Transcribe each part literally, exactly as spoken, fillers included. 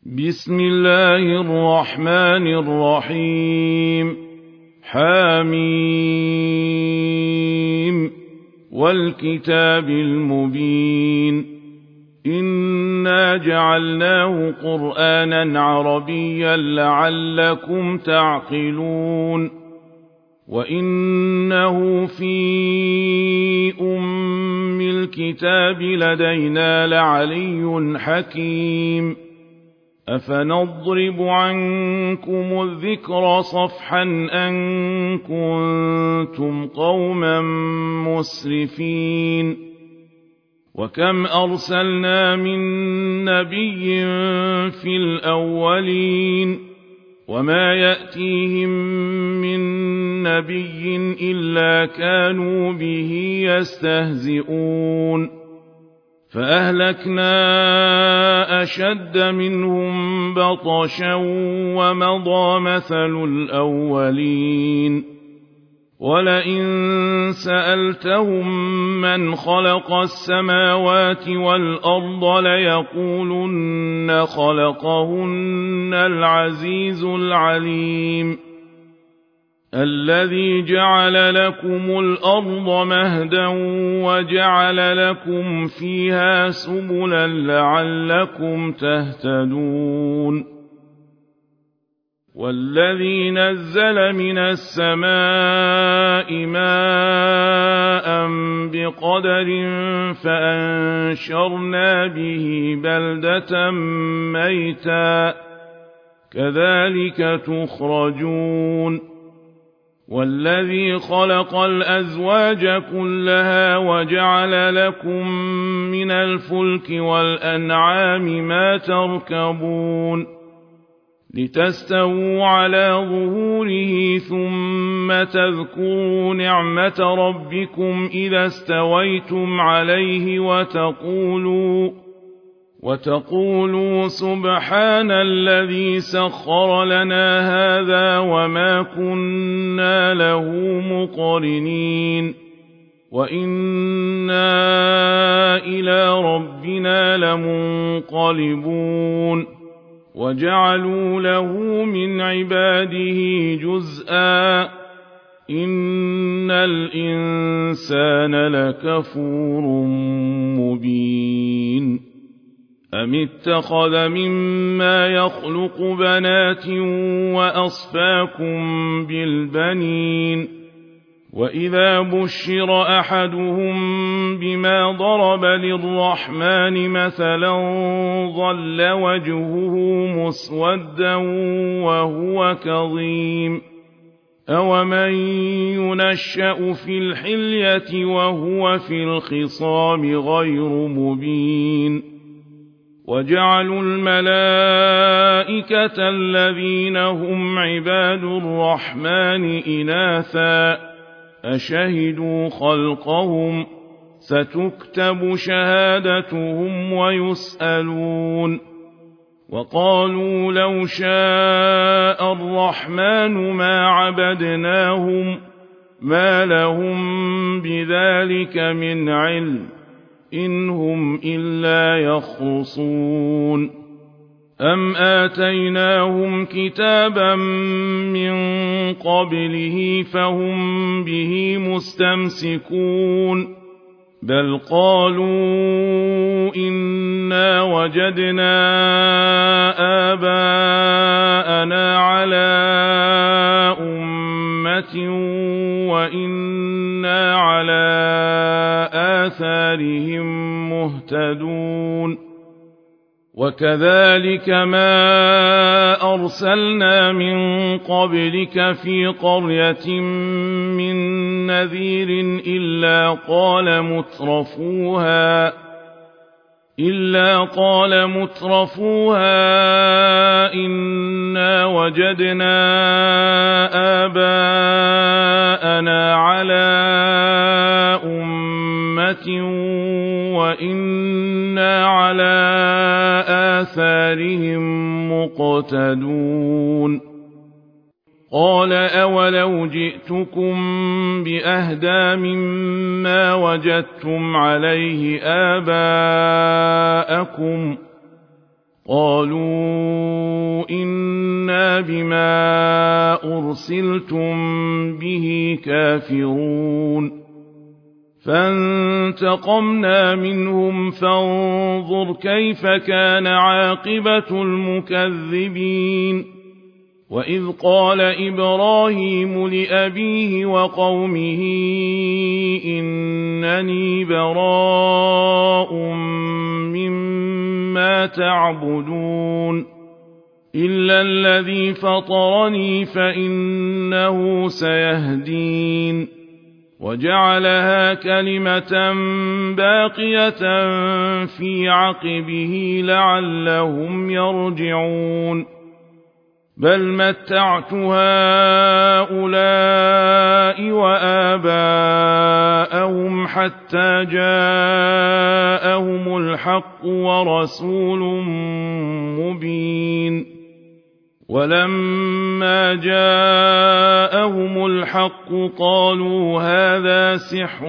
بسم الله الرحمن الرحيم حميم والكتاب المبين إنا جعلناه قرآنا عربيا لعلكم تعقلون وإنه في أم الكتاب لدينا لعلي حكيم أفنضرب عنكم الذكر صفحا أن كنتم قوما مسرفين وكم أرسلنا من نبي في الأولين وما يأتيهم من نبي إلا كانوا به يستهزئون فأهلكنا أشد منهم بطشا ومضى مثل الأولين ولئن سألتهم من خلق السماوات والأرض ليقولن خلقهن العزيز العليم الذي جعل لكم الأرض مهدا وجعل لكم فيها سبلا لعلكم تهتدون والذي نزل من السماء ماء بقدر فأنشرنا به بلدة ميتا كذلك تخرجون والذي خلق الأزواج كلها وجعل لكم من الفلك والأنعام ما تركبون لتستووا على ظهوره ثم تذكروا نعمة ربكم إذا استويتم عليه وتقولوا وتقولوا سبحان الذي سخر لنا هذا وما كنا له مقرنين وإنا إلى ربنا لمنقلبون وجعلوا له من عباده جزءا إن الإنسان لكفور مبين أم اتخذ مما يخلق بنات وأصفاكم بالبنين وإذا بشر أحدهم بما ضرب للرحمن مثلا ظل وجهه مسودا وهو كظيم أومن ينشأ في الحلية وهو في الخصام غير مبين وجعلوا الملائكة الذين هم عباد الرحمن إناثا أشهدوا خلقهم ستكتب شهادتهم ويسألون وقالوا لو شاء الرحمن ما عبدناهم ما لهم بذلك من علم إن هم إلا يخرصون أم آتيناهم كتابا من قبله فهم به مستمسكون بل قالوا إنا وجدنا آباءنا على أمة وإنا على آثارهم مهتدون وكذلك ما أرسلنا من قبلك في قرية من نذير إلا قال مترفوها إلا قال مترفوها إنا وجدنا آباءنا على أمة وإنا على آثارهم مقتدون قال أولو جئتكم بأهدى مما وجدتم عليه آباءكم قالوا إنا بما أرسلتم به كافرون فانتقمنا منهم فانظر كيف كان عاقبة المكذبين وإذ قال إبراهيم لأبيه وقومه إنني براء مما تعبدون إلا الذي فطرني فإنه سيهدين وجعلها كلمة باقية في عقبه لعلهم يرجعون بل متعت هؤلاء وآباءهم حتى جاءهم الحق ورسول مبين ولما جاءهم الحق قالوا هذا سحر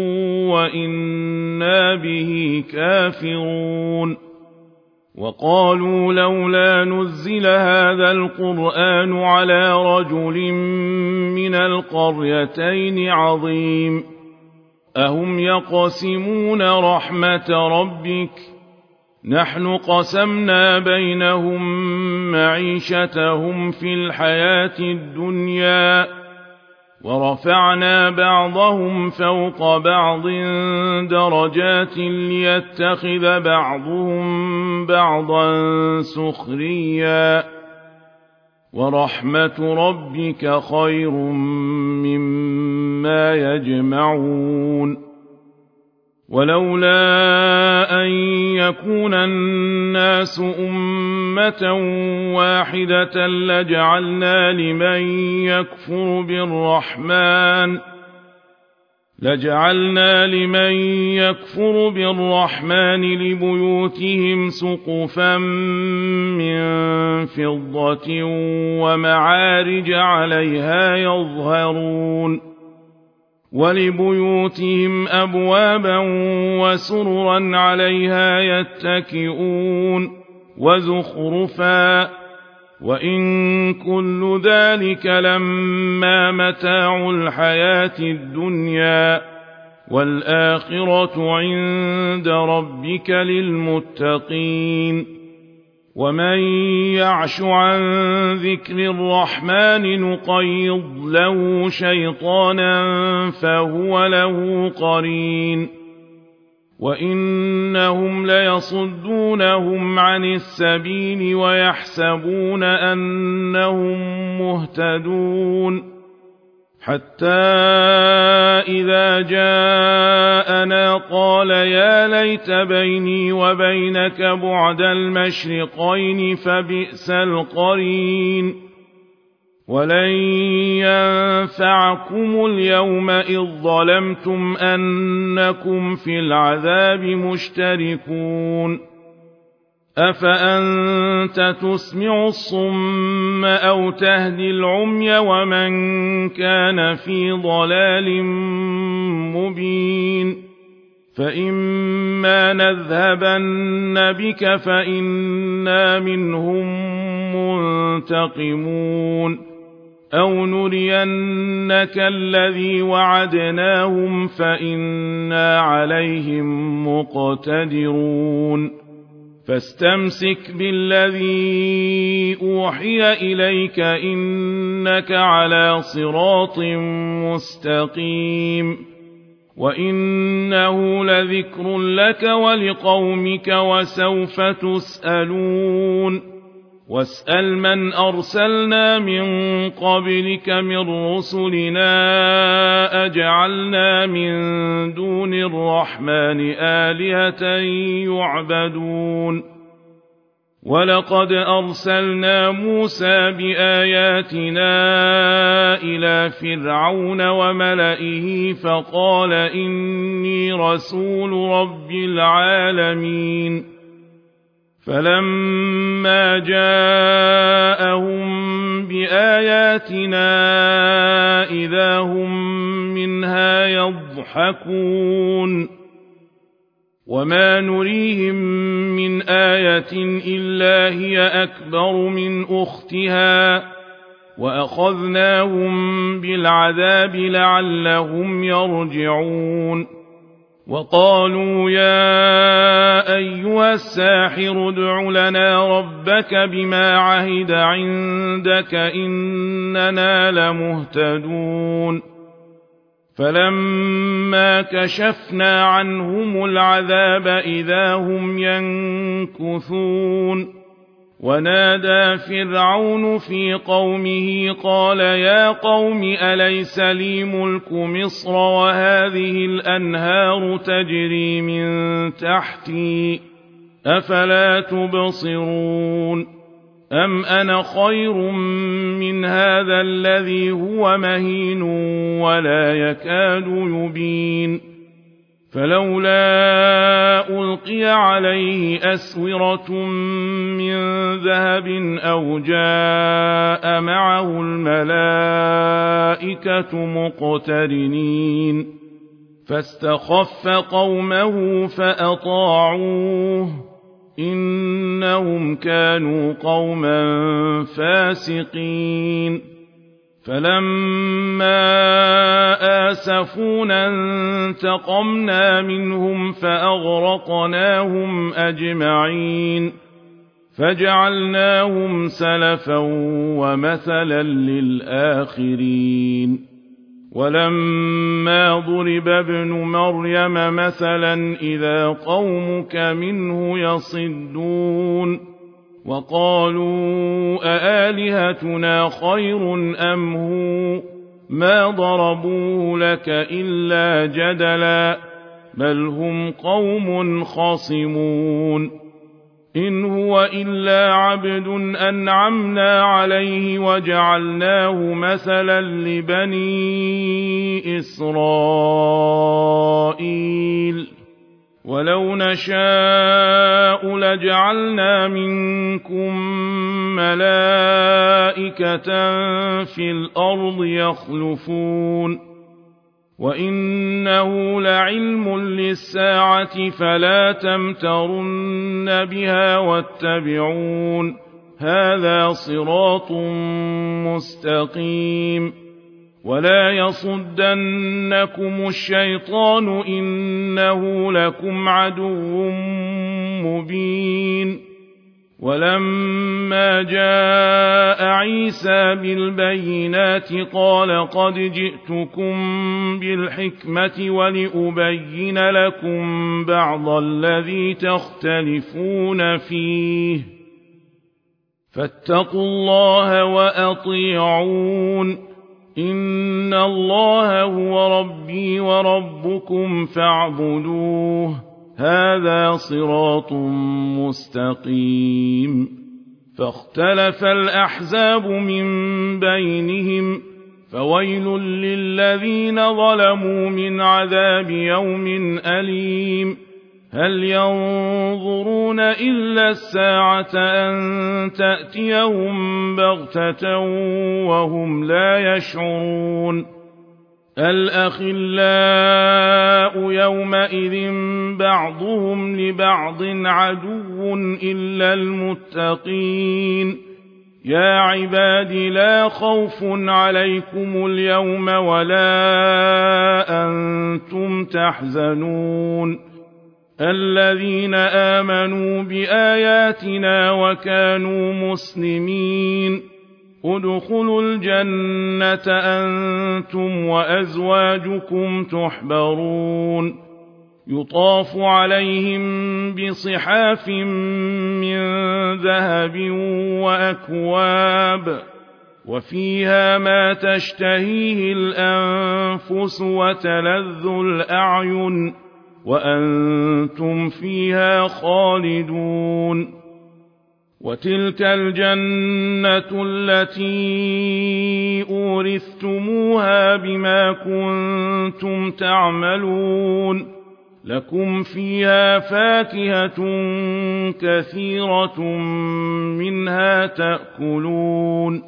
وإنا به كافرون وقالوا لولا نزل هذا القرآن على رجل من القريتين عظيم أهم يقسمون رحمة ربك نحن قسمنا بينهم معيشتهم في الحياة الدنيا ورفعنا بعضهم فوق بعض درجات ليتخذ بعضهم بعضا سخريا ورحمة ربك خير مما يجمعون ولولا أن يكون الناس أمة واحدة لجعلنا لمن يكفر بالرحمن لجعلنا لمن يكفر بالرحمن لبيوتهم سقفا من فضة ومعارج عليها يظهرون ولبيوتهم أبوابا وسررا عليها يتكئون وزخرفا وإن كل ذلك لما متاع الحياة الدنيا والآخرة عند ربك للمتقين ومن يعش عن ذكر الرحمن نقيض له شيطانا فهو له قرين وإنهم ليصدونهم عن السبيل ويحسبون أنهم مهتدون حتى إذا جاءنا قال يا ليت بيني وبينك بعد المشرقين فبئس القرين ولن ينفعكم اليوم إذ ظلمتم أنكم في العذاب مشتركون أفأنت تسمع الصم أو تهدي العمي ومن كان في ضلال مبين فإما نذهبن بك فإنا منهم منتقمون أو نرينك الذي وعدناهم فإنا عليهم مقتدرون فاستمسك بالذي أوحي إليك إنك على صراط مستقيم وإنه لذكر لك ولقومك وسوف تسألون واسأل من أرسلنا من قبلك من رسلنا أجعلنا من دون الرحمن آلهة يعبدون ولقد أرسلنا موسى بآياتنا إلى فرعون وملئه فقال إني رسول رب العالمين فلما جاءهم بآياتنا إذا هم منها يضحكون وما نريهم من آية إلا هي أكبر من أختها وأخذناهم بالعذاب لعلهم يرجعون وقالوا يا أيها الساحر ادع لنا ربك بما عهد عندك إننا لمهتدون فلما كشفنا عنهم العذاب إذا هم ينكثون ونادى فرعون في قومه قال يا قوم أليس لي ملك مصر وهذه الأنهار تجري من تحتي أفلا تبصرون أم أنا خير من هذا الذي هو مهين ولا يكاد يبين فلولا ألقي عليه أسورة من ذهب أو جاء معه الملائكة مقترنين فاستخف قومه فأطاعوه إنهم كانوا قوما فاسقين فلما آسفونا انتقمنا منهم فأغرقناهم أجمعين فجعلناهم سلفا ومثلا للآخرين ولما ضرب ابن مريم مثلا إذا قومك منه يصدون وقالوا أآلهتنا خير أم هو ما ضربوه لك إلا جدلا بل هم قوم خصمون إن هو إلا عبد أنعمنا عليه وجعلناه مثلا لبني إسرائيل ولو نشاء لجعلنا منكم ملائكة في الأرض يخلفون وإنه لعلم للساعة فلا تمترن بها واتبعون هذا صراط مستقيم ولا يصدنكم الشيطان إنه لكم عدو مبين ولما جاء عيسى بالبينات قال قد جئتكم بالحكمة ولأبين لكم بعض الذي تختلفون فيه فاتقوا الله وأطيعون إن الله هو ربي وربكم فاعبدوه هذا صراط مستقيم فاختلف الأحزاب من بينهم فويل للذين ظلموا من عذاب يوم أليم هل ينظرون إلا الساعة أن تأتيهم بغتة وهم لا يشعرون الأخلاء يومئذ بعضهم لبعض عدو إلا المتقين يا عباد لا خوف عليكم اليوم ولا أنتم تحزنون الذين آمنوا بآياتنا وكانوا مسلمين ادخلوا الجنة أنتم وأزواجكم تحبرون يطاف عليهم بصحاف من ذهب وأكواب وفيها ما تشتهيه الأنفس وتلذ الأعين وأنتم فيها خالدون وتلك الجنة التي أورثتموها بما كنتم تعملون لكم فيها فاكهة كثيرة منها تأكلون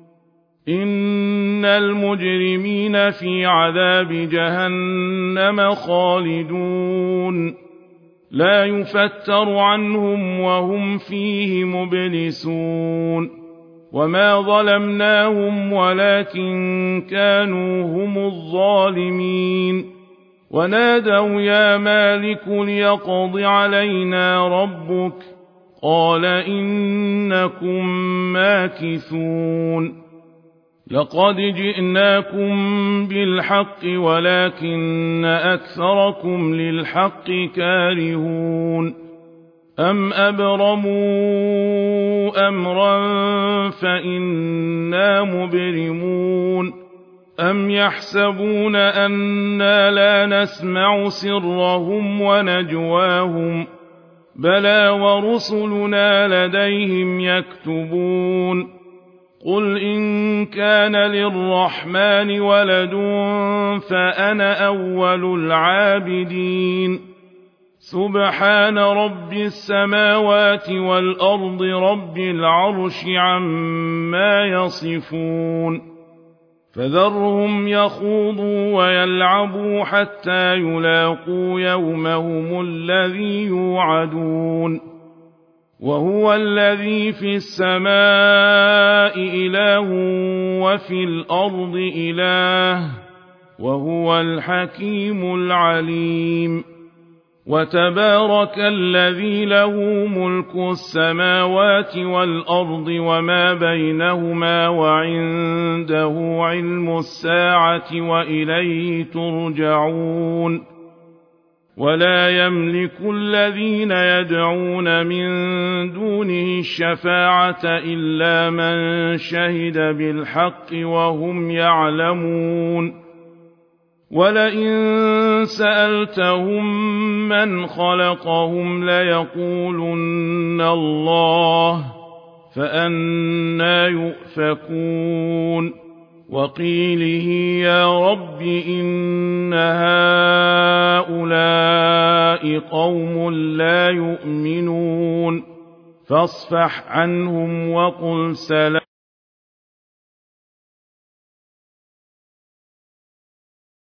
إن المجرمين في عذاب جهنم خالدون لا يفتر عنهم وهم فيه مبلسون وما ظلمناهم ولكن كانوا هم الظالمين ونادوا يا مالك ليقض علينا ربك قال إنكم ماكثون لقد جئناكم بالحق ولكن أكثركم للحق كارهون أم أبرموا أمرا فإنا مبرمون أم يحسبون أنا لا نسمع سرهم ونجواهم بلى ورسلنا لديهم يكتبون قل إن كان للرحمن ولد فأنا أول العابدين سبحان رب السماوات والأرض رب العرش عما يصفون فذرهم يخوضوا ويلعبوا حتى يلاقوا يومهم الذي يوعدون وهو الذي في السماء إله وفي الأرض إله وهو الحكيم العليم وتبارك الذي له ملك السماوات والأرض وما بينهما وعنده علم الساعة وإليه ترجعون ولا يملك الذين يدعون من دونه الشفاعة إلا من شهد بالحق وهم يعلمون ولئن سألتهم من خلقهم ليقولن الله فأنى يؤفكون وقيله يا رب إن هؤلاء قوم لا يؤمنون فاصفح عنهم وقل سلام